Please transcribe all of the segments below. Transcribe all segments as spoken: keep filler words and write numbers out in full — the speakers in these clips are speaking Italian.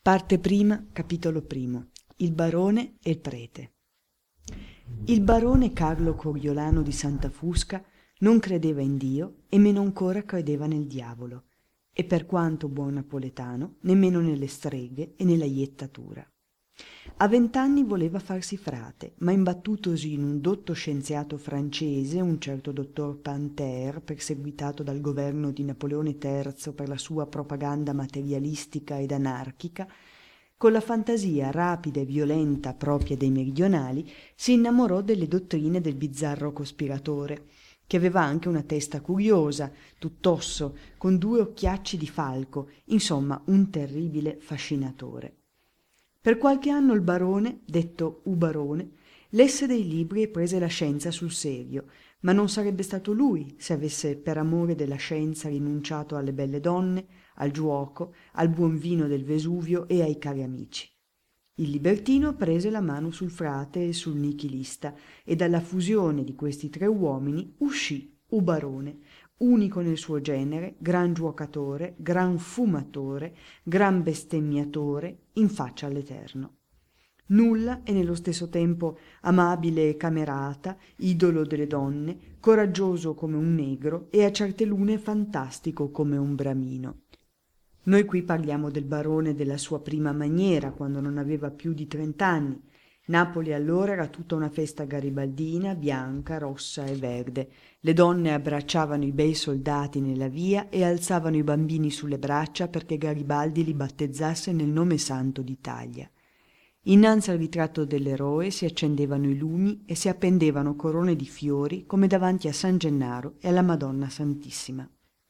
Parte prima, capitolo primo. Il barone e il prete. Il barone Carlo Coriolano di Santa Fusca non credeva in Dio e meno ancora credeva nel diavolo, e per quanto buon napoletano, nemmeno nelle streghe e nella iettatura. A vent'anni voleva farsi frate, ma imbattutosi in un dotto scienziato francese, un certo dottor Panter, perseguitato dal governo di Napoleone terzo per la sua propaganda materialistica ed anarchica, con la fantasia rapida e violenta propria dei meridionali, si innamorò delle dottrine del bizzarro cospiratore, che aveva anche una testa curiosa, tutt'osso, con due occhiacci di falco, insomma un terribile fascinatore. Per qualche anno il barone, detto Ubarone, lesse dei libri e prese la scienza sul serio, ma non sarebbe stato lui se avesse per amore della scienza rinunciato alle belle donne, al giuoco, al buon vino del Vesuvio e ai cari amici. Il libertino prese la mano sul frate e sul nichilista e dalla fusione di questi tre uomini uscì Ubarone, unico nel suo genere, gran giuocatore, gran fumatore, gran bestemmiatore, in faccia all'Eterno. Nulla e nello stesso tempo amabile e camerata, idolo delle donne, coraggioso come un negro e a certe lune fantastico come un bramino. Noi qui parliamo del barone e della sua prima maniera, quando non aveva più di trent'anni. Napoli allora era tutta una festa garibaldina, bianca, rossa e verde. Le donne abbracciavano i bei soldati nella via e alzavano i bambini sulle braccia perché Garibaldi li battezzasse nel nome santo d'Italia. Innanzi al ritratto dell'eroe si accendevano i lumi e si appendevano corone di fiori come davanti a San Gennaro e alla Madonna Santissima.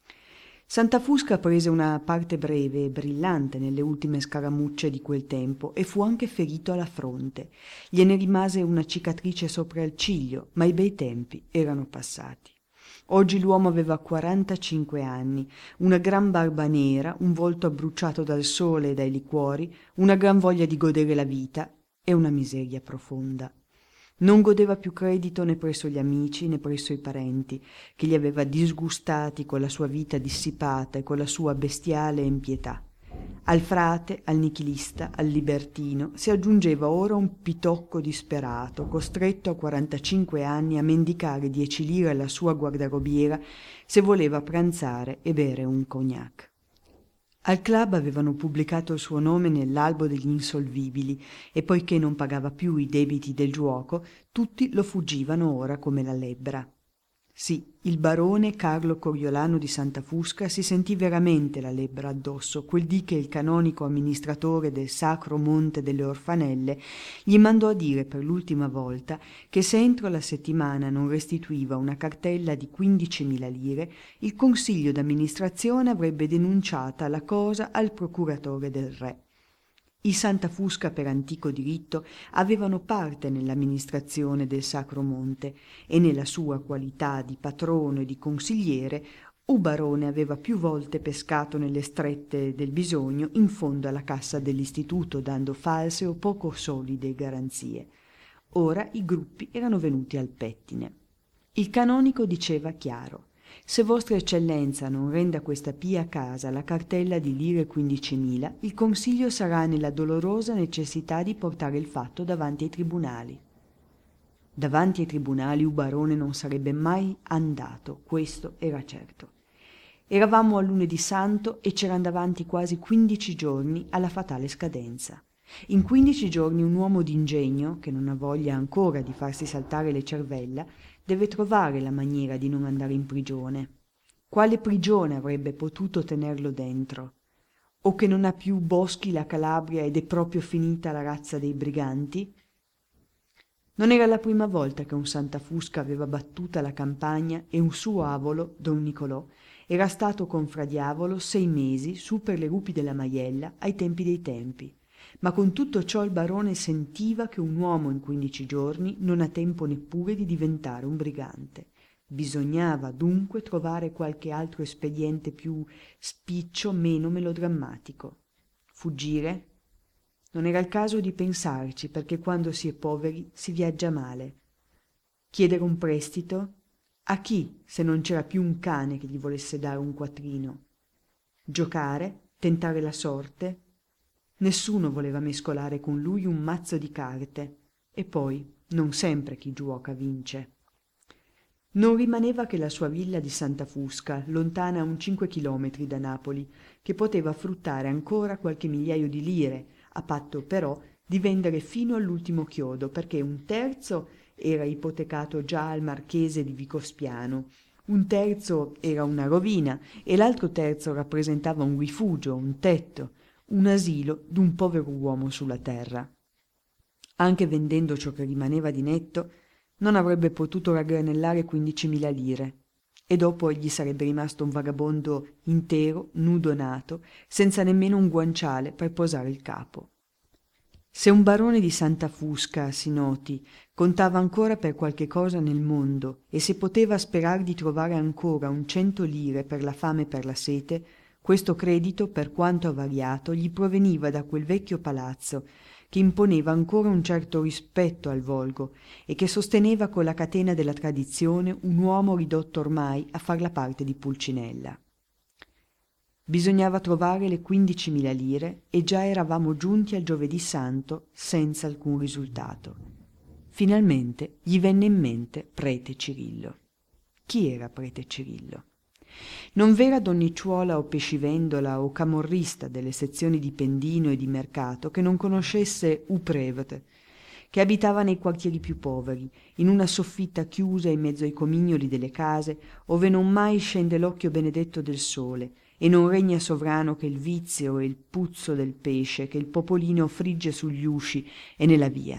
Santa Fusca prese una parte breve e brillante nelle ultime scaramucce di quel tempo e fu anche ferito alla fronte. Gliene rimase una cicatrice sopra il ciglio, ma i bei tempi erano passati. Oggi l'uomo aveva quarantacinque anni, una gran barba nera, un volto abbruciato dal sole e dai liquori, una gran voglia di godere la vita e una miseria profonda. Non godeva più credito né presso gli amici né presso i parenti, che gli aveva disgustati con la sua vita dissipata e con la sua bestiale impietà. Al frate, al nichilista, al libertino si aggiungeva ora un pitocco disperato, costretto a quarantacinque anni a mendicare dieci lire alla sua guardarobiera se voleva pranzare e bere un cognac. Al club avevano pubblicato il suo nome nell'albo degli insolvibili e poiché non pagava più i debiti del giuoco, tutti lo fuggivano ora come la lebbra. Sì, il barone Carlo Coriolano di Santa Fusca si sentì veramente la lebbra addosso quel dì che il canonico amministratore del Sacro Monte delle Orfanelle gli mandò a dire per l'ultima volta che se entro la settimana non restituiva una cartella di quindicimila lire, il consiglio d'amministrazione avrebbe denunciata la cosa al procuratore del re. I Santa Fusca per antico diritto avevano parte nell'amministrazione del Sacro Monte e nella sua qualità di patrono e di consigliere Ubarone aveva più volte pescato nelle strette del bisogno in fondo alla cassa dell'istituto dando false o poco solide garanzie. Ora i gruppi erano venuti al pettine. Il canonico diceva chiaro: se vostra eccellenza non renda questa pia casa la cartella di lire quindicimila, il consiglio sarà nella dolorosa necessità di portare il fatto davanti ai tribunali. Davanti ai tribunali Ubarone non sarebbe mai andato, questo era certo. Eravamo a lunedì santo e c'eran davanti quasi quindici giorni alla fatale scadenza. In quindici giorni un uomo d'ingegno, che non ha voglia ancora di farsi saltare le cervella, deve trovare la maniera di non andare in prigione. Quale prigione avrebbe potuto tenerlo dentro? O che non ha più boschi la Calabria ed è proprio finita la razza dei briganti? Non era la prima volta che un Santa Fusca aveva battuta la campagna e un suo avolo, don Nicolò, era stato con fra diavolo sei mesi su per le rupi della Maiella ai tempi dei tempi. Ma con tutto ciò il barone sentiva che un uomo in quindici giorni non ha tempo neppure di diventare un brigante. Bisognava dunque trovare qualche altro espediente più spiccio, meno melodrammatico. Fuggire? Non era il caso di pensarci, perché quando si è poveri si viaggia male. Chiedere un prestito? A chi, se non c'era più un cane che gli volesse dare un quattrino? Giocare? Tentare la sorte? Nessuno voleva mescolare con lui un mazzo di carte. E poi, non sempre chi giuoca vince. Non rimaneva che la sua villa di Santa Fusca, lontana un cinque chilometri da Napoli, che poteva fruttare ancora qualche migliaio di lire, a patto però di vendere fino all'ultimo chiodo, perché un terzo era ipotecato già al marchese di Vicospiano, un terzo era una rovina e l'altro terzo rappresentava un rifugio, un tetto, un asilo d'un povero uomo sulla terra. Anche vendendo ciò che rimaneva di netto, non avrebbe potuto raggranellare quindicimila lire, e dopo gli sarebbe rimasto un vagabondo intero, nudo nato, senza nemmeno un guanciale per posare il capo. Se un barone di Santa Fusca, si noti, contava ancora per qualche cosa nel mondo, e se poteva sperar di trovare ancora un cento lire per la fame e per la sete, questo credito, per quanto avariato, gli proveniva da quel vecchio palazzo, che imponeva ancora un certo rispetto al volgo e che sosteneva con la catena della tradizione un uomo ridotto ormai a far la parte di Pulcinella. Bisognava trovare le quindicimila lire e già eravamo giunti al giovedì santo senza alcun risultato. Finalmente gli venne in mente prete Cirillo. Chi era prete Cirillo? Non v'era donnicciuola o pescivendola o camorrista delle sezioni di Pendino e di Mercato che non conoscesse Uprevete, che abitava nei quartieri più poveri, in una soffitta chiusa in mezzo ai comignoli delle case, ove non mai scende l'occhio benedetto del sole e non regna sovrano che il vizio e il puzzo del pesce che il popolino frigge sugli usci e nella via.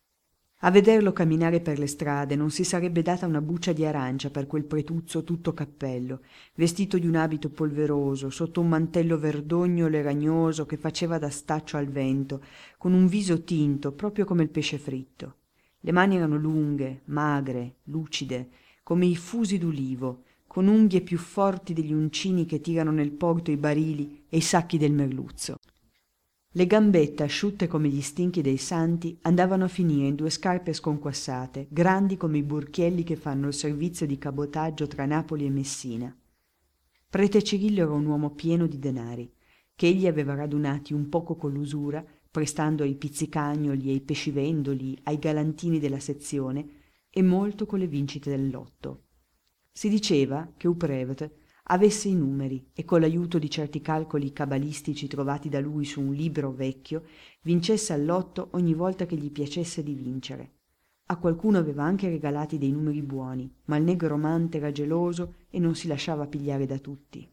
A vederlo camminare per le strade non si sarebbe data una buccia di arancia per quel pretuzzo tutto cappello, vestito di un abito polveroso, sotto un mantello verdognolo e ragnoso che faceva da staccio al vento, con un viso tinto proprio come il pesce fritto. Le mani erano lunghe, magre, lucide, come i fusi d'ulivo, con unghie più forti degli uncini che tirano nel porto i barili e i sacchi del merluzzo. Le gambette, asciutte come gli stinchi dei santi, andavano a finire in due scarpe sconquassate, grandi come i burchielli che fanno il servizio di cabotaggio tra Napoli e Messina. Prete Cirillo era un uomo pieno di denari, che egli aveva radunati un poco con l'usura, prestando ai pizzicagnoli e ai pescivendoli, ai galantini della sezione, e molto con le vincite del lotto. Si diceva che Uprevete avesse i numeri e con l'aiuto di certi calcoli cabalistici trovati da lui su un libro vecchio vincesse al lotto ogni volta che gli piacesse di vincere. A qualcuno aveva anche regalati dei numeri buoni, ma il negromante era geloso e non si lasciava pigliare da tutti.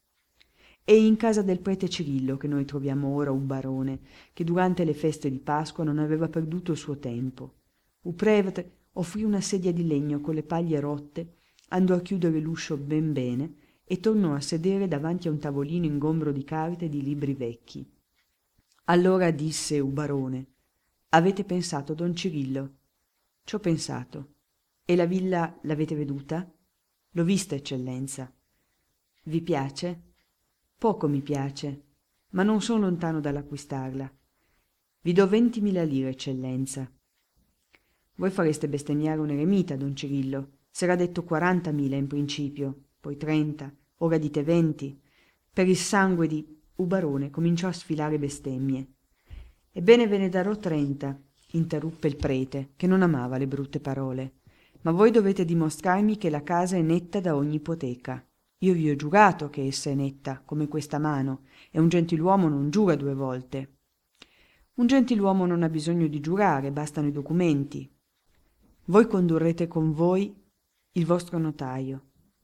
È in casa del prete Cirillo che noi troviamo ora un barone che durante le feste di Pasqua non aveva perduto il suo tempo. Uprevete offrì una sedia di legno con le paglie rotte, andò a chiudere l'uscio ben bene e tornò a sedere davanti a un tavolino ingombro di carte e di libri vecchi. Allora disse un barone: «Avete pensato, don Cirillo?» «Ci ho pensato». «E la villa l'avete veduta?» «L'ho vista, eccellenza». «Vi piace?» «Poco mi piace, ma non son lontano dall'acquistarla». «Vi do ventimila lire, eccellenza». «Voi fareste bestemmiare un eremita, don Cirillo. S'era detto quarantamila in principio, poi trenta, ora dite venti. Per il sangue di...» Ubarone cominciò a sfilare bestemmie. «Ebbene ve ne darò trenta», interruppe il prete, che non amava le brutte parole. «Ma voi dovete dimostrarmi che la casa è netta da ogni ipoteca. Io vi ho giurato che essa è netta, come questa mano, e un gentiluomo non giura due volte». «Un gentiluomo non ha bisogno di giurare, bastano i documenti. Voi condurrete con voi il vostro notaio».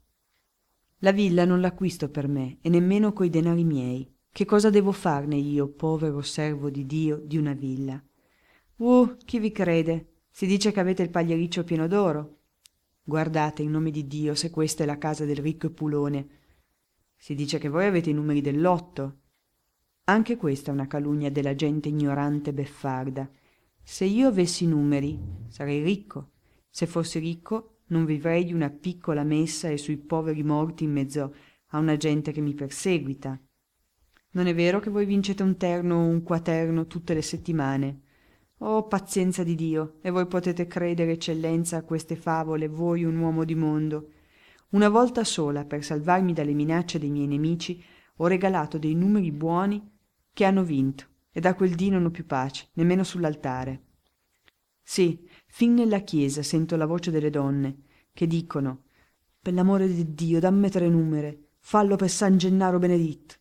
«La villa non l'acquisto per me e nemmeno coi denari miei. Che cosa devo farne io, povero servo di Dio, di una villa?» «Uh, chi vi crede? Si dice che avete il pagliericcio pieno d'oro». «Guardate, in nome di Dio, se questa è la casa del ricco Epulone». «Si dice che voi avete i numeri del lotto». «Anche questa è una calunnia della gente ignorante e beffarda. Se io avessi i numeri, sarei ricco. Se fossi ricco, non vivrei di una piccola messa e sui poveri morti in mezzo a una gente che mi perseguita. Non è vero che voi vincete un terno o un quaterno tutte le settimane? Oh, pazienza di Dio, e voi potete credere, eccellenza, a queste favole, voi un uomo di mondo. Una volta sola, per salvarmi dalle minacce dei miei nemici, ho regalato dei numeri buoni che hanno vinto, e da quel dì non ho più pace, nemmeno sull'altare. Sì, fin nella chiesa sento la voce delle donne che dicono: per l'amore di Dio, damme tre numere, fallo per San Gennaro Beneditto.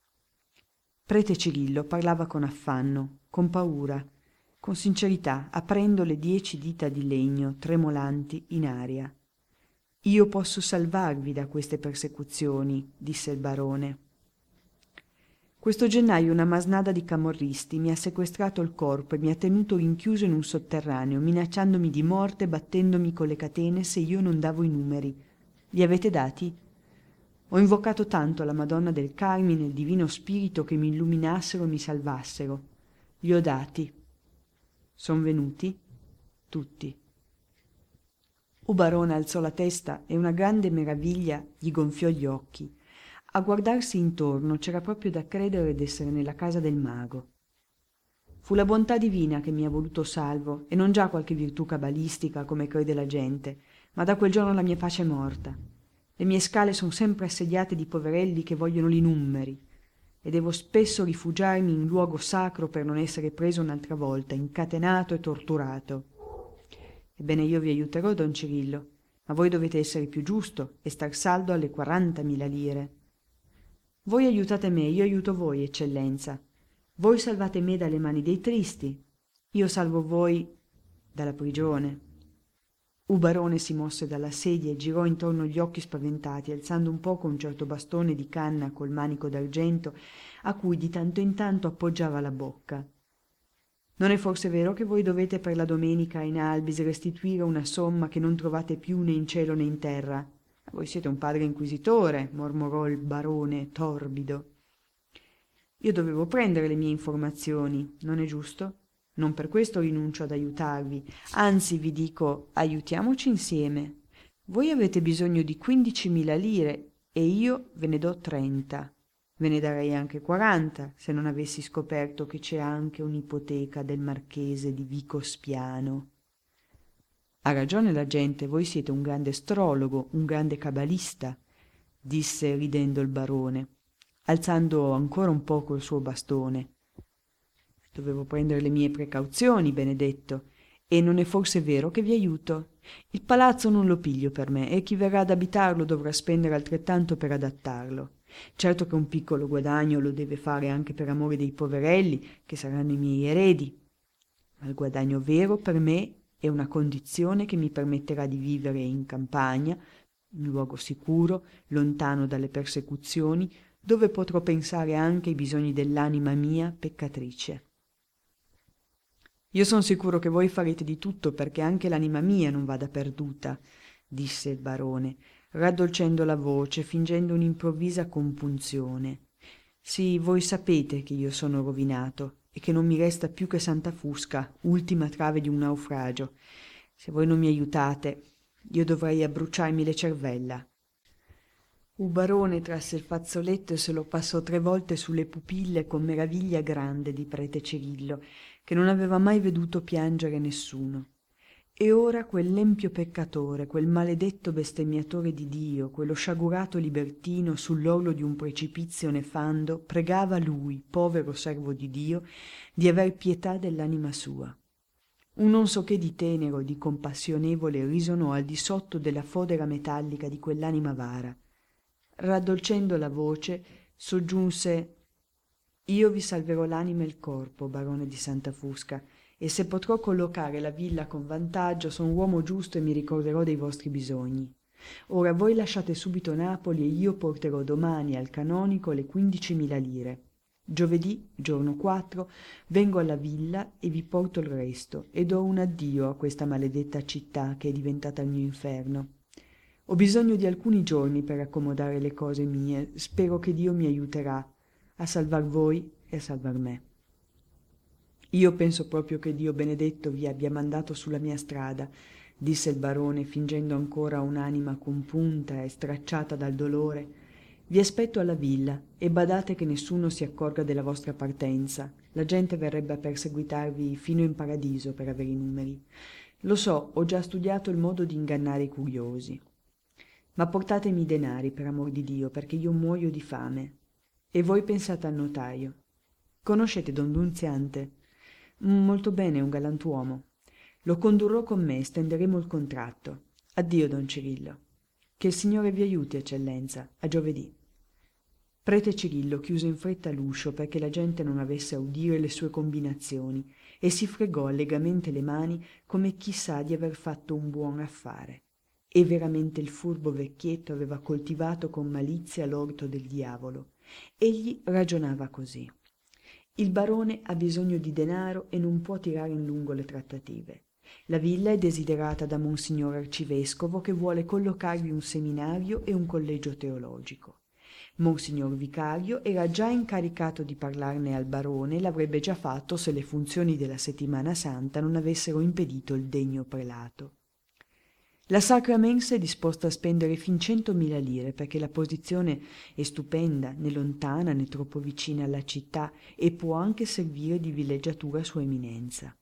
Prete Cirillo parlava con affanno, con paura, con sincerità, aprendo le dieci dita di legno tremolanti in aria. Io posso salvarvi da queste persecuzioni, disse il barone. Questo gennaio una masnada di camorristi mi ha sequestrato il corpo e mi ha tenuto rinchiuso in un sotterraneo, minacciandomi di morte e battendomi con le catene se io non davo i numeri. Li avete dati? Ho invocato tanto la Madonna del Carmine e il Divino Spirito che mi illuminassero e mi salvassero. Li ho dati. Son venuti? Tutti. Ubarone alzò la testa e una grande meraviglia gli gonfiò gli occhi. A guardarsi intorno c'era proprio da credere d'essere nella casa del mago. Fu la bontà divina che mi ha voluto salvo e non già qualche virtù cabalistica come crede la gente, ma da quel giorno la mia pace è morta. Le mie scale sono sempre assediate di poverelli che vogliono li numeri e devo spesso rifugiarmi in luogo sacro per non essere preso un'altra volta, incatenato e torturato. Ebbene, io vi aiuterò, don Cirillo, ma voi dovete essere più giusto e star saldo alle quarantamila lire. Voi aiutate me, io aiuto voi, eccellenza. Voi salvate me dalle mani dei tristi, io salvo voi dalla prigione. Ubarone si mosse dalla sedia e girò intorno gli occhi spaventati, alzando un poco un certo bastone di canna col manico d'argento a cui di tanto in tanto appoggiava la bocca. Non è forse vero che voi dovete per la domenica in albis restituire una somma che non trovate più né in cielo né in terra? Voi siete un padre inquisitore, mormorò il barone torbido. Io dovevo prendere le mie informazioni, non è giusto? Non per questo rinuncio ad aiutarvi, anzi vi dico aiutiamoci insieme. Voi avete bisogno di quindicimila lire e io ve ne do trenta. Ve ne darei anche quaranta se non avessi scoperto che c'è anche un'ipoteca del marchese di Vico Spiano. Ha ragione la gente, voi siete un grande astrologo, un grande cabalista, disse ridendo il barone, alzando ancora un poco il suo bastone. Dovevo prendere le mie precauzioni, benedetto, e non è forse vero che vi aiuto? Il palazzo non lo piglio per me e chi verrà ad abitarlo dovrà spendere altrettanto per adattarlo. Certo che un piccolo guadagno lo deve fare anche per amore dei poverelli, che saranno i miei eredi, ma il guadagno vero per me è una condizione che mi permetterà di vivere in campagna, in luogo sicuro, lontano dalle persecuzioni, dove potrò pensare anche ai bisogni dell'anima mia peccatrice. Io son sicuro che voi farete di tutto perché anche l'anima mia non vada perduta, disse il barone, raddolcendo la voce, fingendo un'improvvisa compunzione. Sì, voi sapete che io sono rovinato e che non mi resta più che Santa Fusca, ultima trave di un naufragio. Se voi non mi aiutate, io dovrei abbruciarmi le cervella. Ubarone trasse il fazzoletto e se lo passò tre volte sulle pupille con meraviglia grande di prete Cirillo, che non aveva mai veduto piangere nessuno. E ora quell'empio peccatore, quel maledetto bestemmiatore di Dio, quello sciagurato libertino sull'orlo di un precipizio nefando, pregava lui, povero servo di Dio, di aver pietà dell'anima sua. Un non so che di tenero e di compassionevole risonò al di sotto della fodera metallica di quell'anima vara. Raddolcendo la voce, soggiunse: «Io vi salverò l'anima e il corpo, barone di Santa Fusca, e se potrò collocare la villa con vantaggio son uomo giusto e mi ricorderò dei vostri bisogni. Ora voi lasciate subito Napoli e io porterò domani al canonico le quindicimila lire. Giovedì, giorno quattro, vengo alla villa e vi porto il resto e do un addio a questa maledetta città che è diventata il mio inferno. Ho bisogno di alcuni giorni per accomodare le cose mie. Spero che Dio mi aiuterà a salvar voi e a salvar me. Io penso proprio che Dio benedetto vi abbia mandato sulla mia strada», disse il barone, fingendo ancora un'anima compunta e stracciata dal dolore. «Vi aspetto alla villa e badate che nessuno si accorga della vostra partenza. La gente verrebbe a perseguitarvi fino in paradiso per avere i numeri. Lo so, ho già studiato il modo di ingannare i curiosi. Ma portatemi i denari, per amor di Dio, perché io muoio di fame. E voi pensate al notaio. Conoscete don Nunziante? Molto bene, è un galantuomo. Lo condurrò con me, stenderemo il contratto. Addio, don Cirillo. Che il Signore vi aiuti, eccellenza. A giovedì. Prete Cirillo chiuse in fretta l'uscio perché la gente non avesse a udire le sue combinazioni e si fregò allegramente le mani come chi sa di aver fatto un buon affare. E veramente il furbo vecchietto aveva coltivato con malizia l'orto del diavolo. Egli ragionava così. Il barone ha bisogno di denaro e non può tirare in lungo le trattative. La villa è desiderata da Monsignor Arcivescovo che vuole collocarvi un seminario e un collegio teologico. Monsignor Vicario era già incaricato di parlarne al barone e l'avrebbe già fatto se le funzioni della settimana santa non avessero impedito il degno prelato. La Sacra Mensa è disposta a spendere fin centomila lire perché la posizione è stupenda, né lontana né troppo vicina alla città e può anche servire di villeggiatura a sua eminenza.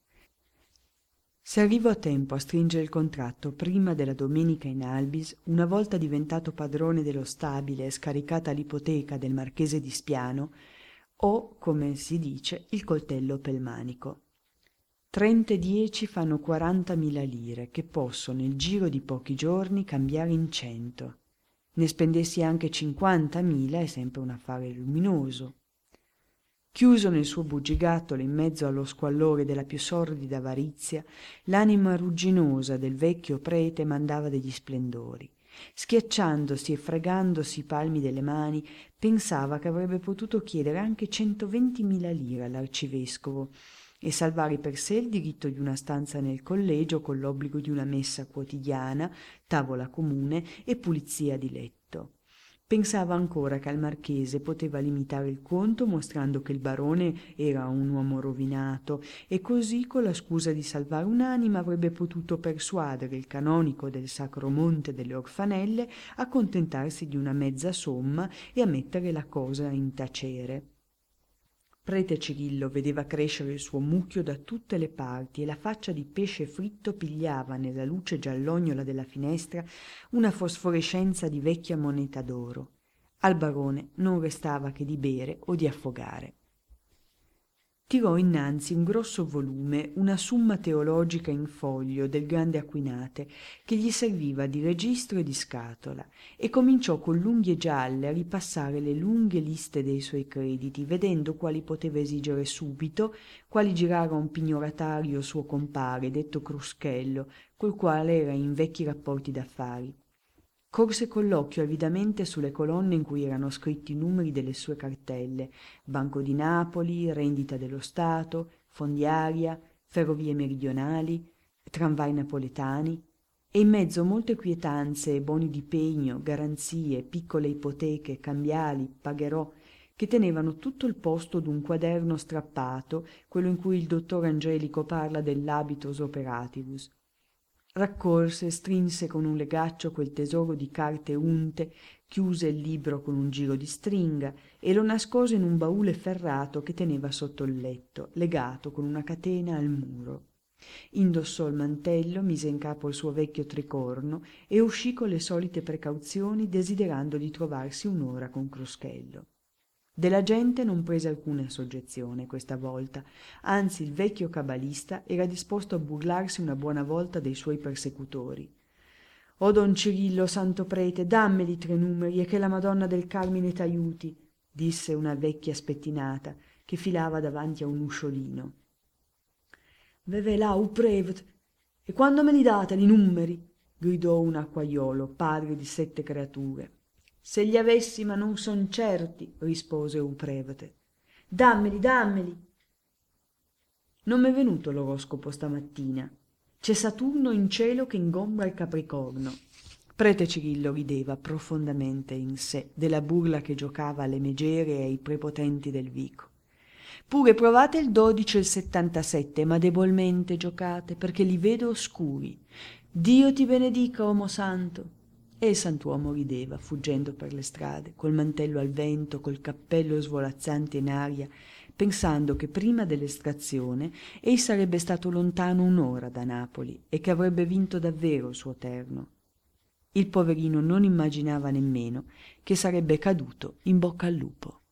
Se arrivo a tempo a stringere il contratto prima della domenica in Albis, una volta diventato padrone dello stabile e scaricata l'ipoteca del marchese di Spiano, ho, come si dice, il coltello pel manico. Trenta e dieci fanno quarantamila lire che posso nel giro di pochi giorni cambiare in cento. Ne spendessi anche cinquantamila è sempre un affare luminoso. Chiuso nel suo bugigattolo in mezzo allo squallore della più sordida avarizia, l'anima rugginosa del vecchio prete mandava degli splendori. Schiacciandosi e fregandosi i palmi delle mani, pensava che avrebbe potuto chiedere anche centoventimila lire all'arcivescovo e salvare per sé il diritto di una stanza nel collegio con l'obbligo di una messa quotidiana, tavola comune e pulizia di letto. Pensava ancora che al marchese poteva limitare il conto mostrando che il barone era un uomo rovinato e così con la scusa di salvare un'anima avrebbe potuto persuadere il canonico del Sacro Monte delle Orfanelle a contentarsi di una mezza somma e a mettere la cosa in tacere. Prete Cirillo vedeva crescere il suo mucchio da tutte le parti e la faccia di pesce fritto pigliava nella luce giallognola della finestra una fosforescenza di vecchia moneta d'oro. Al barone non restava che di bere o di affogare. Tirò innanzi un grosso volume, una summa teologica in foglio del grande Acquinate, che gli serviva di registro e di scatola, e cominciò con l'unghie gialle a ripassare le lunghe liste dei suoi crediti, vedendo quali poteva esigere subito, quali girare a un pignoratario suo compare, detto Cruschello, col quale era in vecchi rapporti d'affari. Corse con l'occhio avidamente sulle colonne in cui erano scritti i numeri delle sue cartelle: Banco di Napoli, Rendita dello Stato, Fondiaria, Ferrovie Meridionali, Tramvai Napoletani, e in mezzo molte quietanze, boni di pegno, garanzie, piccole ipoteche, cambiali, pagherò, che tenevano tutto il posto d'un quaderno strappato, quello in cui il dottor Angelico parla dell'habitus operativus. Raccolse, strinse con un legaccio quel tesoro di carte unte, chiuse il libro con un giro di stringa e lo nascose in un baule ferrato che teneva sotto il letto, legato con una catena al muro. Indossò il mantello, mise in capo il suo vecchio tricorno e uscì con le solite precauzioni, desiderando di trovarsi un'ora con Cruschello. Della gente non prese alcuna soggezione questa volta, anzi il vecchio cabalista era disposto a burlarsi una buona volta dei suoi persecutori. «O don Cirillo, santo prete, dammeli tre numeri e che la Madonna del Carmine t'aiuti», disse una vecchia spettinata che filava davanti a un usciolino. «Veve là, uprevet, e quando me li date li numeri?» gridò un acquaiolo, padre di sette creature. «Se li avessi, ma non son certi», rispose Uprevete. «Dammeli, dammeli!» «Non m'è venuto l'oroscopo stamattina. C'è Saturno in cielo che ingombra il Capricorno». Prete Cirillo rideva profondamente in sé della burla che giocava alle megere e ai prepotenti del Vico. «Pure provate il dodici e il settantasette, ma debolmente giocate, perché li vedo oscuri. Dio ti benedica, uomo santo!» E il santuomo rideva, fuggendo per le strade, col mantello al vento, col cappello svolazzante in aria, pensando che prima dell'estrazione ei sarebbe stato lontano un'ora da Napoli e che avrebbe vinto davvero il suo terno. Il poverino non immaginava nemmeno che sarebbe caduto in bocca al lupo.